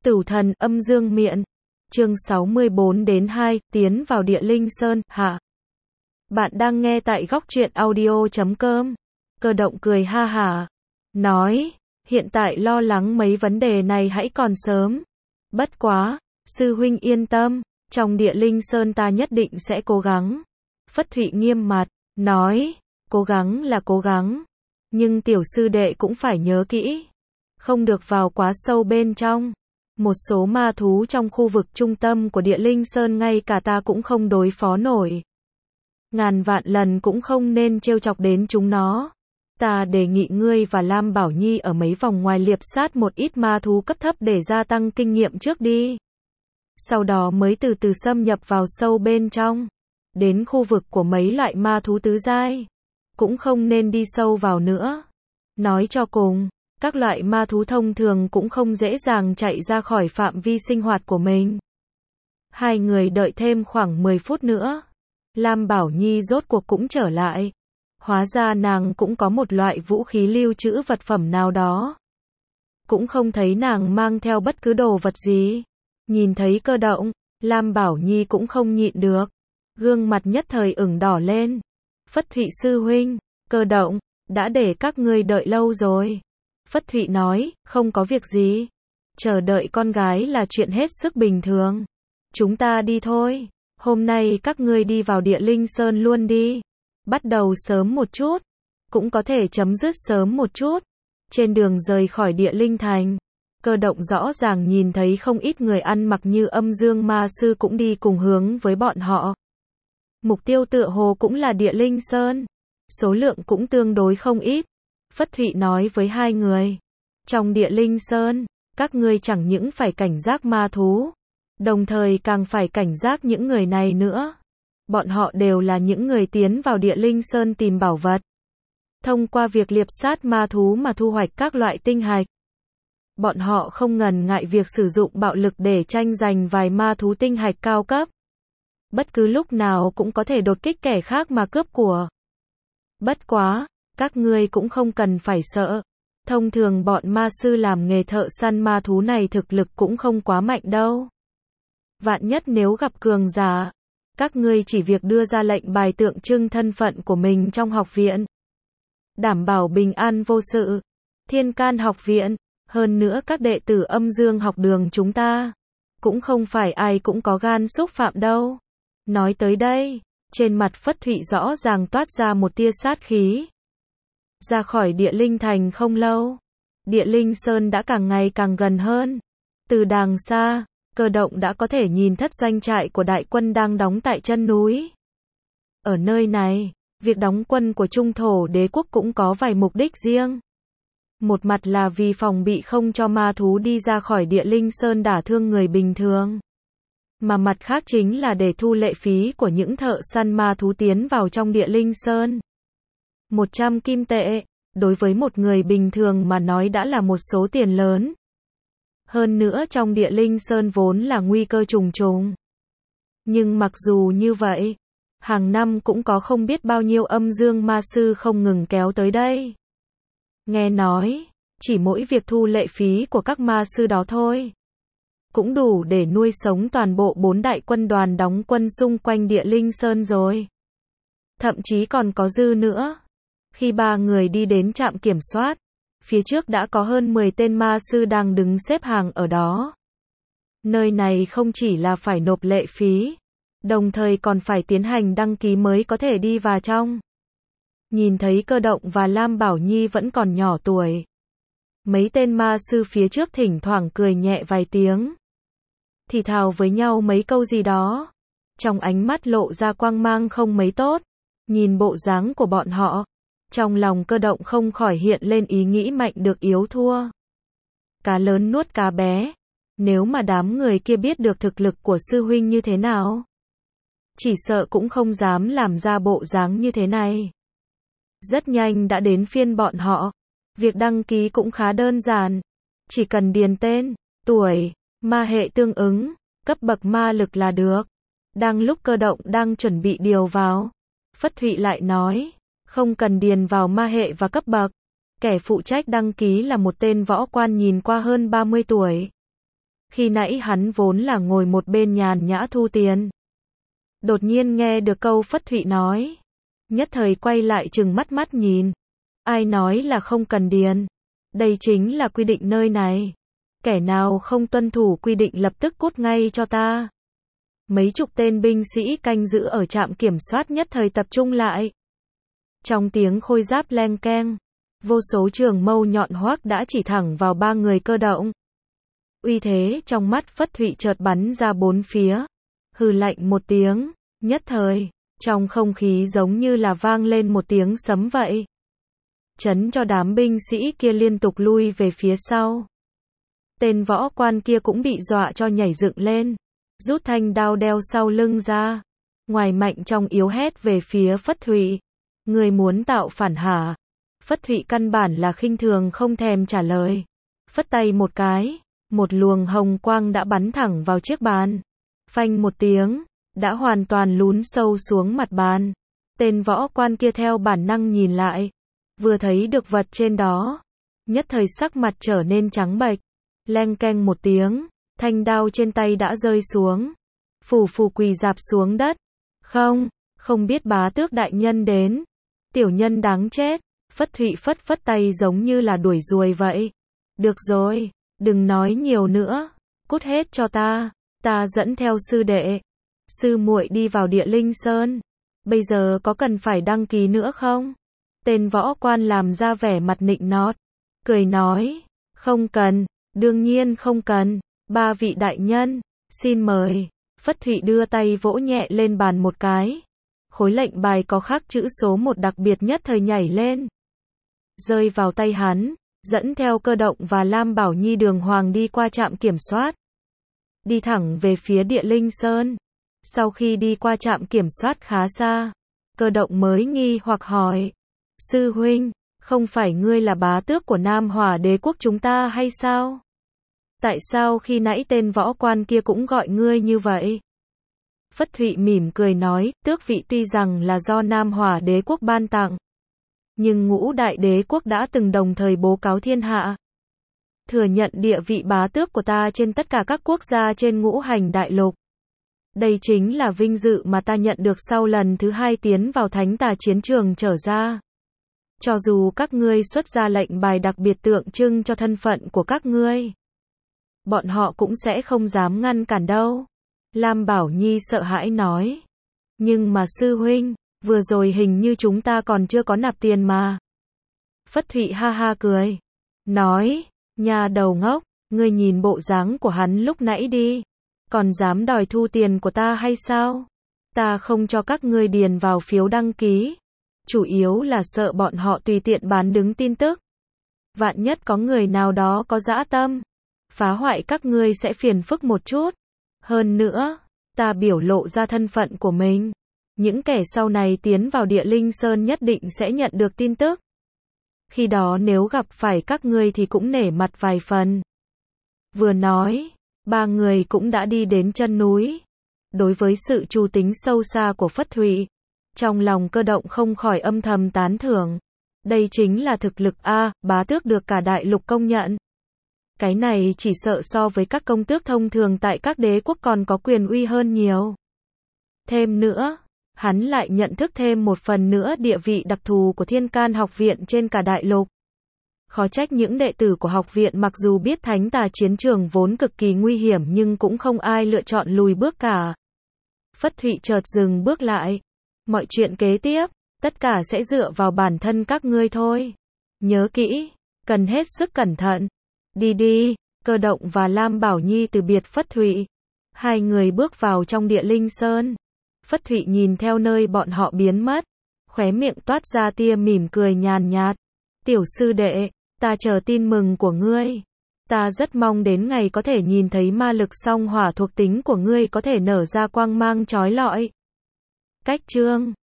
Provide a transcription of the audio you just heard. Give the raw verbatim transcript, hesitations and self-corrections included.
Tửu thần âm dương miện. Chương sáu mươi bốn đến hai, tiến vào địa linh sơn, hạ. Bạn đang nghe tại góc truyện audio chấm com. Cơ động cười ha hả. Nói, hiện tại lo lắng mấy vấn đề này hãy còn sớm. Bất quá, sư huynh yên tâm, trong địa linh sơn ta nhất định sẽ cố gắng. Phất Thụy nghiêm mặt, nói, cố gắng là cố gắng. Nhưng tiểu sư đệ cũng phải nhớ kỹ. Không được vào quá sâu bên trong. Một số ma thú trong khu vực trung tâm của địa linh sơn ngay cả ta cũng không đối phó nổi. Ngàn vạn lần cũng không nên trêu chọc đến chúng nó. Ta đề nghị ngươi và Lam Bảo Nhi ở mấy vòng ngoài liệp sát một ít ma thú cấp thấp để gia tăng kinh nghiệm trước đi. Sau đó mới từ từ xâm nhập vào sâu bên trong. Đến khu vực của mấy loại ma thú tứ giai. Cũng không nên đi sâu vào nữa. Nói cho cùng, các loại ma thú thông thường cũng không dễ dàng chạy ra khỏi phạm vi sinh hoạt của mình. Hai người đợi thêm khoảng mười phút nữa. Lam Bảo Nhi rốt cuộc cũng trở lại. Hóa ra nàng cũng có một loại vũ khí lưu trữ vật phẩm nào đó. Cũng không thấy nàng mang theo bất cứ đồ vật gì. Nhìn thấy Cơ Động, Lam Bảo Nhi cũng không nhịn được. Gương mặt nhất thời ửng đỏ lên. Phất Thụy sư huynh, Cơ Động, đã để các ngươi đợi lâu rồi. Phất Thụy nói, không có việc gì. Chờ đợi con gái là chuyện hết sức bình thường. Chúng ta đi thôi. Hôm nay các ngươi đi vào địa linh sơn luôn đi. Bắt đầu sớm một chút. Cũng có thể chấm dứt sớm một chút. Trên đường rời khỏi địa linh thành. Cơ Động rõ ràng nhìn thấy không ít người ăn mặc như âm dương ma sư cũng đi cùng hướng với bọn họ. Mục tiêu tựa hồ cũng là địa linh sơn. Số lượng cũng tương đối không ít. Phất Thụy nói với hai người. Trong địa linh sơn, các ngươi chẳng những phải cảnh giác ma thú. Đồng thời càng phải cảnh giác những người này nữa. Bọn họ đều là những người tiến vào địa linh sơn tìm bảo vật. Thông qua việc liệp sát ma thú mà thu hoạch các loại tinh hạch. Bọn họ không ngần ngại việc sử dụng bạo lực để tranh giành vài ma thú tinh hạch cao cấp. Bất cứ lúc nào cũng có thể đột kích kẻ khác mà cướp của. Bất quá, các ngươi cũng không cần phải sợ. Thông thường bọn ma sư làm nghề thợ săn ma thú này thực lực cũng không quá mạnh đâu. Vạn nhất nếu gặp cường giả, các ngươi chỉ việc đưa ra lệnh bài tượng trưng thân phận của mình trong học viện. Đảm bảo bình an vô sự. Thiên Can học viện, hơn nữa các đệ tử âm dương học đường chúng ta. Cũng không phải ai cũng có gan xúc phạm đâu. Nói tới đây, trên mặt Phất Thụy rõ ràng toát ra một tia sát khí. Ra khỏi địa linh thành không lâu, địa linh sơn đã càng ngày càng gần hơn. Từ đàng xa, Cơ Động đã có thể nhìn thất doanh trại của đại quân đang đóng tại chân núi. Ở nơi này, việc đóng quân của Trung Thổ Đế quốc cũng có vài mục đích riêng. Một mặt là vì phòng bị không cho ma thú đi ra khỏi địa linh sơn đả thương người bình thường. Mà mặt khác chính là để thu lệ phí của những thợ săn ma thú tiến vào trong địa linh sơn. một trăm kim tệ, đối với một người bình thường mà nói đã là một số tiền lớn. Hơn nữa trong địa linh sơn vốn là nguy cơ trùng trùng. Nhưng mặc dù như vậy, hàng năm cũng có không biết bao nhiêu âm dương ma sư không ngừng kéo tới đây. Nghe nói, chỉ mỗi việc thu lệ phí của các ma sư đó thôi, cũng đủ để nuôi sống toàn bộ bốn đại quân đoàn đóng quân xung quanh địa linh sơn rồi. Thậm chí còn có dư nữa. Khi ba người đi đến trạm kiểm soát, phía trước đã có hơn mười tên ma sư đang đứng xếp hàng ở đó. Nơi này không chỉ là phải nộp lệ phí, đồng thời còn phải tiến hành đăng ký mới có thể đi vào trong. Nhìn thấy Cơ Động và Lam Bảo Nhi vẫn còn nhỏ tuổi. Mấy tên ma sư phía trước thỉnh thoảng cười nhẹ vài tiếng. Thì thào với nhau mấy câu gì đó. Trong ánh mắt lộ ra quang mang không mấy tốt. Nhìn bộ dáng của bọn họ. Trong lòng Cơ Động không khỏi hiện lên ý nghĩ mạnh được yếu thua. Cá lớn nuốt cá bé. Nếu mà đám người kia biết được thực lực của sư huynh như thế nào, chỉ sợ cũng không dám làm ra bộ dáng như thế này. Rất nhanh đã đến phiên bọn họ. Việc đăng ký cũng khá đơn giản. Chỉ cần điền tên, tuổi, ma hệ tương ứng, cấp bậc ma lực là được. Đang lúc Cơ Động đang chuẩn bị điều vào, Phất Thụy lại nói, không cần điền vào ma hệ và cấp bậc. Kẻ phụ trách đăng ký là một tên võ quan nhìn qua hơn ba mươi tuổi. Khi nãy hắn vốn là ngồi một bên nhàn nhã thu tiền. Đột nhiên nghe được câu Phất Thụy nói. Nhất thời quay lại trừng mắt mắt nhìn. Ai nói là không cần điền? Đây chính là quy định nơi này. Kẻ nào không tuân thủ quy định lập tức cút ngay cho ta. Mấy chục tên binh sĩ canh giữ ở trạm kiểm soát nhất thời tập trung lại. Trong tiếng khôi giáp leng keng, vô số trường mâu nhọn hoác đã chỉ thẳng vào ba người cơ động. Uy thế trong mắt Phất Thụy chợt bắn ra bốn phía. Hừ lạnh một tiếng, nhất thời, trong không khí giống như là vang lên một tiếng sấm vậy. Chấn cho đám binh sĩ kia liên tục lui về phía sau. Tên võ quan kia cũng bị dọa cho nhảy dựng lên, rút thanh đao đeo sau lưng ra. Ngoài mạnh trong yếu hét về phía Phất Thụy. Người muốn tạo phản hả? Phất Thụy căn bản là khinh thường không thèm trả lời. Phất tay một cái, một luồng hồng quang đã bắn thẳng vào chiếc bàn. Phanh một tiếng, đã hoàn toàn lún sâu xuống mặt bàn. Tên võ quan kia theo bản năng nhìn lại, vừa thấy được vật trên đó, nhất thời sắc mặt trở nên trắng bệch. Leng keng một tiếng, thanh đao trên tay đã rơi xuống. Phù phù quỳ rạp xuống đất. Không, không biết bá tước đại nhân đến. Tiểu nhân đáng chết. Phất Thụy phất phất tay giống như là đuổi ruồi vậy. Được rồi, đừng nói nhiều nữa, cút hết cho ta, ta dẫn theo sư đệ, sư muội đi vào Địa Linh Sơn. Bây giờ có cần phải đăng ký nữa không? Tên võ quan làm ra vẻ mặt nịnh nót, cười nói, không cần, đương nhiên không cần, ba vị đại nhân, xin mời. Phất Thụy đưa tay vỗ nhẹ lên bàn một cái. Khối lệnh bài có khắc chữ số một đặc biệt nhất thời nhảy lên, rơi vào tay hắn, dẫn theo Cơ Động và Lam Bảo Nhi đường hoàng đi qua trạm kiểm soát, đi thẳng về phía Địa Linh Sơn. Sau khi đi qua trạm kiểm soát khá xa, Cơ Động mới nghi hoặc hỏi, sư huynh, không phải ngươi là bá tước của Nam Hỏa Đế quốc chúng ta hay sao? Tại sao khi nãy tên võ quan kia cũng gọi ngươi như vậy? Phất Thụy mỉm cười nói, tước vị tuy rằng là do Nam Hỏa Đế quốc ban tặng, nhưng ngũ đại đế quốc đã từng đồng thời bố cáo thiên hạ, thừa nhận địa vị bá tước của ta trên tất cả các quốc gia trên ngũ hành đại lục. Đây chính là vinh dự mà ta nhận được sau lần thứ hai tiến vào thánh tà chiến trường trở ra. Cho dù các ngươi xuất ra lệnh bài đặc biệt tượng trưng cho thân phận của các ngươi, bọn họ cũng sẽ không dám ngăn cản đâu. Lam Bảo Nhi sợ hãi nói. Nhưng mà sư huynh, vừa rồi hình như chúng ta còn chưa có nạp tiền mà. Phất Thụy ha ha cười, nói, nhà đầu ngốc, ngươi nhìn bộ dáng của hắn lúc nãy đi, còn dám đòi thu tiền của ta hay sao? Ta không cho các ngươi điền vào phiếu đăng ký, chủ yếu là sợ bọn họ tùy tiện bán đứng tin tức. Vạn nhất có người nào đó có dã tâm, phá hoại các ngươi sẽ phiền phức một chút. Hơn nữa, ta biểu lộ ra thân phận của mình, những kẻ sau này tiến vào Địa Linh Sơn nhất định sẽ nhận được tin tức. Khi đó nếu gặp phải các ngươi thì cũng nể mặt vài phần. Vừa nói, ba người cũng đã đi đến chân núi. Đối với sự trù tính sâu xa của Phất Thụy, trong lòng Cơ Động không khỏi âm thầm tán thưởng. Đây chính là thực lực A, bá tước được cả đại lục công nhận. Cái này chỉ sợ so với các công tước thông thường tại các đế quốc còn có quyền uy hơn nhiều. Thêm nữa, hắn lại nhận thức thêm một phần nữa địa vị đặc thù của Thiên Can học viện trên cả đại lục. Khó trách những đệ tử của học viện mặc dù biết thánh tà chiến trường vốn cực kỳ nguy hiểm nhưng cũng không ai lựa chọn lùi bước cả. Phất Thụy chợt dừng bước lại. Mọi chuyện kế tiếp, tất cả sẽ dựa vào bản thân các ngươi thôi. Nhớ kỹ, cần hết sức cẩn thận. Đi đi, Cơ Động và Lam Bảo Nhi từ biệt Phất Thụy. Hai người bước vào trong Địa Linh Sơn. Phất Thụy nhìn theo nơi bọn họ biến mất, khóe miệng toát ra tia mỉm cười nhàn nhạt. Tiểu sư đệ, ta chờ tin mừng của ngươi. Ta rất mong đến ngày có thể nhìn thấy ma lực song hỏa thuộc tính của ngươi có thể nở ra quang mang chói lọi. Cách chương